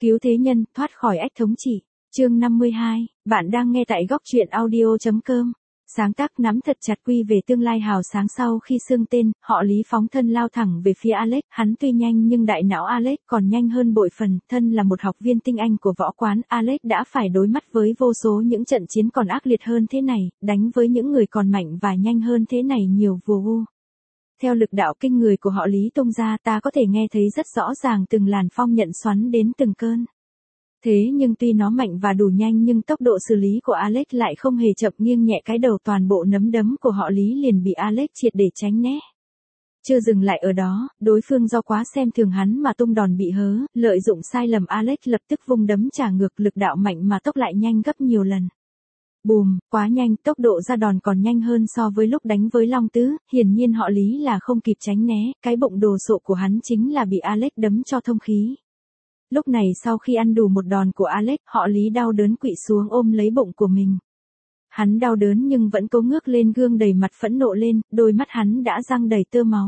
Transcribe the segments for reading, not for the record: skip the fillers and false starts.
Cứu thế nhân, thoát khỏi ách thống trị. Chương 52, bạn đang nghe tại góc truyện audio.com. Sáng tác nắm thật chặt quy về tương lai hào sáng sau khi xương tên, họ Lý phóng thân lao thẳng về phía Alex, hắn tuy nhanh nhưng đại não Alex còn nhanh hơn bội phần, thân là một học viên tinh anh của võ quán, Alex đã phải đối mặt với vô số những trận chiến còn ác liệt hơn thế này, đánh với những người còn mạnh và nhanh hơn thế này nhiều vô. Theo lực đạo kinh người của họ Lý tung ra, ta có thể nghe thấy rất rõ ràng từng làn phong nhận xoắn đến từng cơn. Thế nhưng tuy nó mạnh và đủ nhanh nhưng tốc độ xử lý của Alex lại không hề chậm, nghiêng nhẹ cái đầu toàn bộ nắm đấm của họ Lý liền bị Alex triệt để tránh né. Chưa dừng lại ở đó, đối phương do quá xem thường hắn mà tung đòn bị hớ, lợi dụng sai lầm Alex lập tức vung đấm trả ngược, lực đạo mạnh mà tốc lại nhanh gấp nhiều lần. Bùm, quá nhanh, tốc độ ra đòn còn nhanh hơn so với lúc đánh với Long Tứ, hiển nhiên họ Lý là không kịp tránh né, cái bụng đồ sộ của hắn chính là bị Alex đấm cho thông khí. Lúc này sau khi ăn đủ một đòn của Alex, họ Lý đau đớn quỵ xuống ôm lấy bụng của mình. Hắn đau đớn nhưng vẫn cố ngước lên gương đầy mặt phẫn nộ lên, đôi mắt hắn đã răng đầy tơ máu.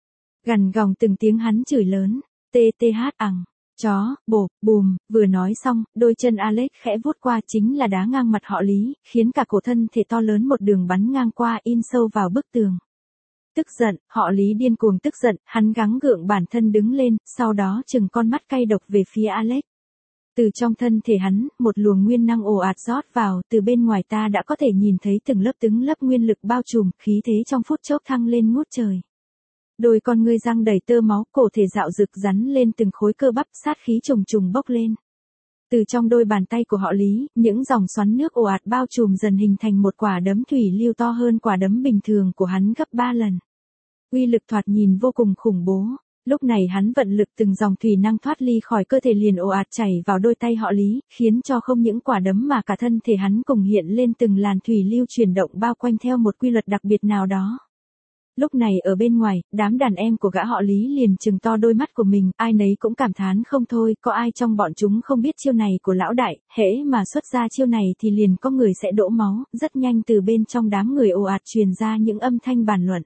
Gằn gòng từng tiếng hắn chửi lớn, TTH ằng, chó, bộp, bùm, vừa nói xong, đôi chân Alex khẽ vuốt qua chính là đá ngang mặt họ Lý, khiến cả cổ thân thể to lớn một đường bắn ngang qua in sâu vào bức tường. Tức giận, họ Lý điên cuồng tức giận, hắn gắng gượng bản thân đứng lên, sau đó chừng con mắt cay độc về phía Alex. Từ trong thân thể hắn, một luồng nguyên năng ồ ạt rót vào, từ bên ngoài ta đã có thể nhìn thấy từng lớp nguyên lực bao trùm, khí thế trong phút chốc thăng lên ngút trời. Đôi con ngươi răng đầy tơ máu, cổ thể dạo rực rắn lên từng khối cơ bắp, sát khí trùng trùng bốc lên. Từ trong đôi bàn tay của họ Lý, những dòng xoắn nước ồ ạt bao trùm dần hình thành một quả đấm thủy lưu to hơn quả đấm bình thường của hắn gấp 3 lần. Uy lực thoạt nhìn vô cùng khủng bố. Lúc này hắn vận lực từng dòng thủy năng thoát ly khỏi cơ thể liền ồ ạt chảy vào đôi tay họ Lý, khiến cho không những quả đấm mà cả thân thể hắn cùng hiện lên từng làn thủy lưu chuyển động bao quanh theo một quy luật đặc biệt nào đó. Lúc này ở bên ngoài, đám đàn em của gã họ Lý liền trừng to đôi mắt của mình, ai nấy cũng cảm thán không thôi, có ai trong bọn chúng không biết chiêu này của lão đại, hễ mà xuất ra chiêu này thì liền có người sẽ đổ máu, rất nhanh từ bên trong đám người ồ ạt truyền ra những âm thanh bàn luận.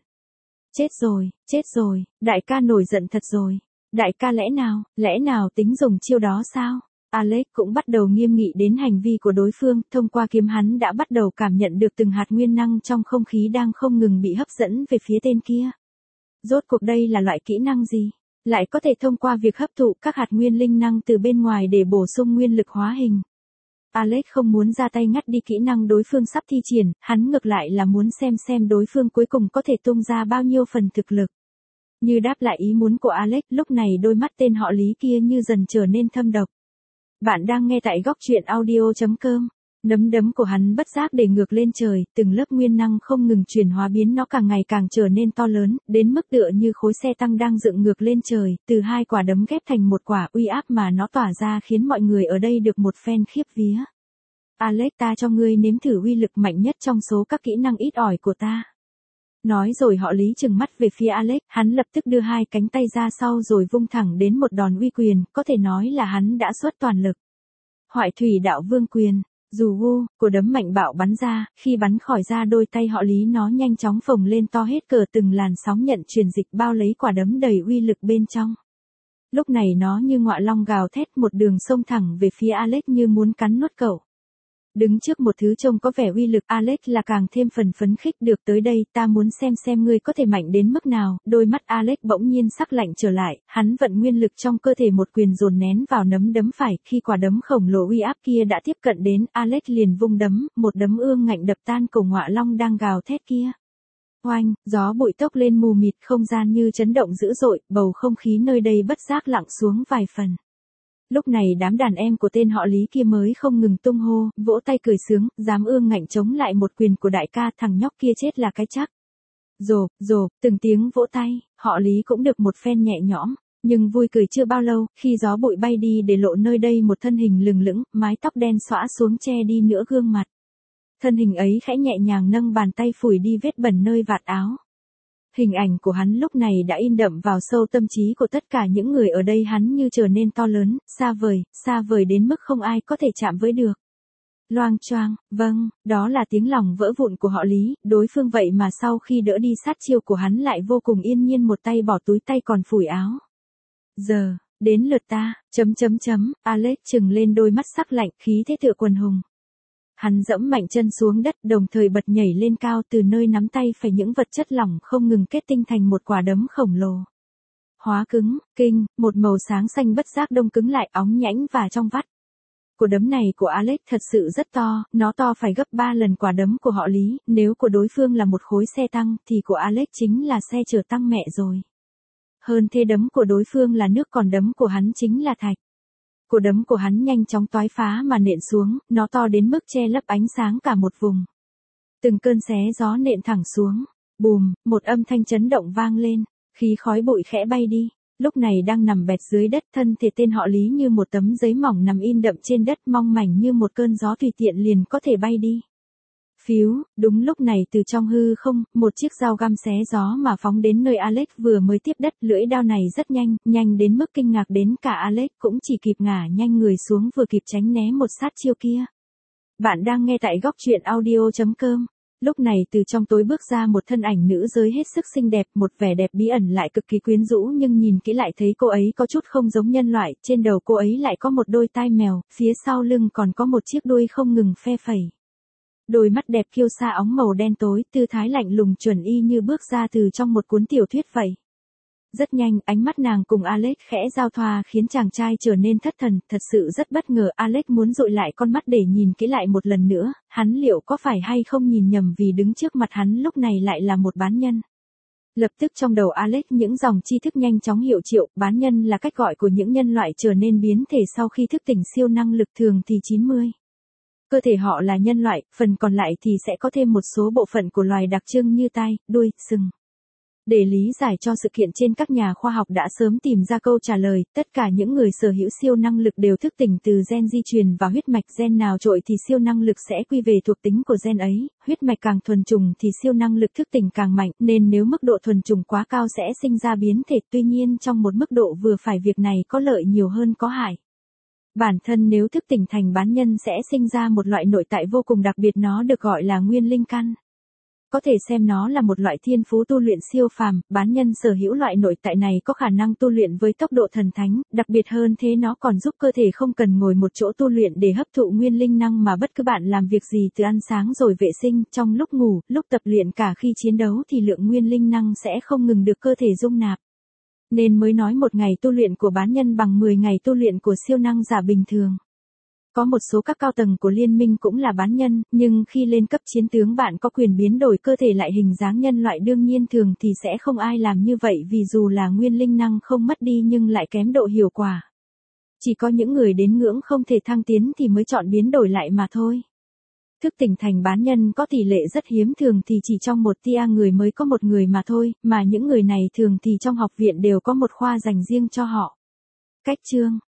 Chết rồi, đại ca nổi giận thật rồi, đại ca lẽ nào tính dùng chiêu đó sao? Alex cũng bắt đầu nghiêm nghị đến hành vi của đối phương, thông qua kiếm hắn đã bắt đầu cảm nhận được từng hạt nguyên năng trong không khí đang không ngừng bị hấp dẫn về phía tên kia. Rốt cuộc đây là loại kỹ năng gì? Lại có thể thông qua việc hấp thụ các hạt nguyên linh năng từ bên ngoài để bổ sung nguyên lực hóa hình. Alex không muốn ra tay ngắt đi kỹ năng đối phương sắp thi triển, hắn ngược lại là muốn xem đối phương cuối cùng có thể tung ra bao nhiêu phần thực lực. Như đáp lại ý muốn của Alex, lúc này đôi mắt tên họ Lý kia như dần trở nên thâm độc. Bạn đang nghe tại góc truyện audio.com. Nắm đấm của hắn bất giác để ngược lên trời, từng lớp nguyên năng không ngừng chuyển hóa biến nó càng ngày càng trở nên to lớn, đến mức tựa như khối xe tăng đang dựng ngược lên trời, từ hai quả đấm ghép thành một quả, uy áp mà nó tỏa ra khiến mọi người ở đây được một phen khiếp vía. Alex, ta cho ngươi nếm thử uy lực mạnh nhất trong số các kỹ năng ít ỏi của ta. Nói rồi họ Lý trừng mắt về phía Alex, hắn lập tức đưa hai cánh tay ra sau rồi vung thẳng đến một đòn uy quyền, có thể nói là hắn đã xuất toàn lực. Hoại thủy đạo vương quyền, dù của đấm mạnh bạo bắn ra, khi bắn khỏi ra đôi tay họ Lý nó nhanh chóng phồng lên to hết cỡ, từng làn sóng nhận truyền dịch bao lấy quả đấm đầy uy lực bên trong. Lúc này nó như ngọa long gào thét một đường xông thẳng về phía Alex như muốn cắn nuốt cậu. Đứng trước một thứ trông có vẻ uy lực, Alex là càng thêm phấn khích, được tới đây ta muốn xem ngươi có thể mạnh đến mức nào. Đôi mắt Alex bỗng nhiên sắc lạnh trở lại, hắn vận nguyên lực trong cơ thể một quyền dồn nén vào nắm đấm phải, khi quả đấm khổng lồ uy áp kia đã tiếp cận đến, Alex liền vung đấm, một đấm ương ngạnh đập tan cổ ngọa long đang gào thét kia. Oanh, gió bụi tốc lên mù mịt, không gian như chấn động dữ dội, bầu không khí nơi đây bất giác lặng xuống vài phần. Lúc này đám đàn em của tên họ Lý kia mới không ngừng tung hô, vỗ tay cười sướng, dám ương ngạnh chống lại một quyền của đại ca, thằng nhóc kia chết là cái chắc. Rộp, từng tiếng vỗ tay, họ Lý cũng được một phen nhẹ nhõm, nhưng vui cười chưa bao lâu, khi gió bụi bay đi để lộ nơi đây một thân hình lừng lững, mái tóc đen xõa xuống che đi nửa gương mặt. Thân hình ấy khẽ nhẹ nhàng nâng bàn tay phủi đi vết bẩn nơi vạt áo. Hình ảnh của hắn lúc này đã in đậm vào sâu tâm trí của tất cả những người ở đây, hắn như trở nên to lớn, xa vời đến mức không ai có thể chạm với được. Loang choang, vâng, đó là tiếng lòng vỡ vụn của họ Lý, đối phương vậy mà sau khi đỡ đi sát chiêu của hắn lại vô cùng yên nhiên một tay bỏ túi tay còn phủi áo. Đến lượt ta, Alex trừng lên đôi mắt sắc lạnh, khí thế tựa quần hùng. Hắn dẫm mạnh chân xuống đất, đồng thời bật nhảy lên cao, từ nơi nắm tay phải những vật chất lỏng không ngừng kết tinh thành một quả đấm khổng lồ. Hóa cứng, kinh, một màu sáng xanh bất giác đông cứng lại, óng nhãnh và trong vắt. Quả đấm này của Alex thật sự rất to, nó to phải gấp 3 lần quả đấm của họ Lý, nếu của đối phương là một khối xe tăng thì của Alex chính là xe chở tăng mẹ rồi. Hơn thế, đấm của đối phương là nước, còn đấm của hắn chính là thạch. Quả đấm của hắn nhanh chóng toái phá mà nện xuống, nó to đến mức che lấp ánh sáng cả một vùng. Từng cơn xé gió nện thẳng xuống, bùm, một âm thanh chấn động vang lên, khí khói bụi khẽ bay đi. Lúc này đang nằm bệt dưới đất, thân thể tên họ Lý như một tấm giấy mỏng nằm in đậm trên đất, mong mảnh như một cơn gió tùy tiện liền có thể bay đi. Phiếu, đúng lúc này từ trong hư không, một chiếc dao găm xé gió mà phóng đến nơi Alex vừa mới tiếp đất. Lưỡi đao này rất nhanh, nhanh đến mức kinh ngạc đến cả Alex cũng chỉ kịp ngả nhanh người xuống, vừa kịp tránh né một sát chiêu kia. Bạn đang nghe tại góc truyện audio.com. Lúc này từ trong tối bước ra một thân ảnh nữ giới hết sức xinh đẹp, một vẻ đẹp bí ẩn lại cực kỳ quyến rũ, nhưng nhìn kỹ lại thấy cô ấy có chút không giống nhân loại, trên đầu cô ấy lại có một đôi tai mèo, phía sau lưng còn có một chiếc đuôi không ngừng phe phẩy. Đôi mắt đẹp kiêu sa óng màu đen tối, tư thái lạnh lùng chuẩn y như bước ra từ trong một cuốn tiểu thuyết vậy. Rất nhanh, ánh mắt nàng cùng Alex khẽ giao thoa khiến chàng trai trở nên thất thần, thật sự rất bất ngờ. Alex muốn dụi lại con mắt để nhìn kỹ lại một lần nữa, hắn liệu có phải hay không nhìn nhầm, vì đứng trước mặt hắn lúc này lại là một bán nhân. Lập tức trong đầu Alex những dòng tri thức nhanh chóng hiệu triệu, bán nhân là cách gọi của những nhân loại trở nên biến thể sau khi thức tỉnh siêu năng lực, thường thì 90. Cơ thể họ là nhân loại, phần còn lại thì sẽ có thêm một số bộ phận của loài đặc trưng như tai, đuôi, sừng. Để lý giải cho sự kiện trên, các nhà khoa học đã sớm tìm ra câu trả lời, tất cả những người sở hữu siêu năng lực đều thức tỉnh từ gen di truyền và huyết mạch, gen nào trội thì siêu năng lực sẽ quy về thuộc tính của gen ấy, huyết mạch càng thuần chủng thì siêu năng lực thức tỉnh càng mạnh, nên nếu mức độ thuần chủng quá cao sẽ sinh ra biến thể, tuy nhiên trong một mức độ vừa phải, việc này có lợi nhiều hơn có hại. Bản thân nếu thức tỉnh thành bán nhân sẽ sinh ra một loại nội tại vô cùng đặc biệt, nó được gọi là nguyên linh căn. Có thể xem nó là một loại thiên phú tu luyện siêu phàm, bán nhân sở hữu loại nội tại này có khả năng tu luyện với tốc độ thần thánh, đặc biệt hơn thế nó còn giúp cơ thể không cần ngồi một chỗ tu luyện để hấp thụ nguyên linh năng, mà bất cứ bạn làm việc gì từ ăn sáng rồi vệ sinh, trong lúc ngủ, lúc tập luyện, cả khi chiến đấu thì lượng nguyên linh năng sẽ không ngừng được cơ thể dung nạp. Nên mới nói một ngày tu luyện của bán nhân bằng 10 ngày tu luyện của siêu năng giả bình thường. Có một số các cao tầng của liên minh cũng là bán nhân, nhưng khi lên cấp chiến tướng bạn có quyền biến đổi cơ thể lại hình dáng nhân loại, đương nhiên thường thì sẽ không ai làm như vậy, vì dù là nguyên linh năng không mất đi nhưng lại kém độ hiệu quả. Chỉ có những người đến ngưỡng không thể thăng tiến thì mới chọn biến đổi lại mà thôi. Thức tỉnh thành bán nhân có tỷ lệ rất hiếm, thường thì chỉ trong một tia người mới có một người mà thôi, mà những người này thường thì trong học viện đều có một khoa dành riêng cho họ. Cách chương,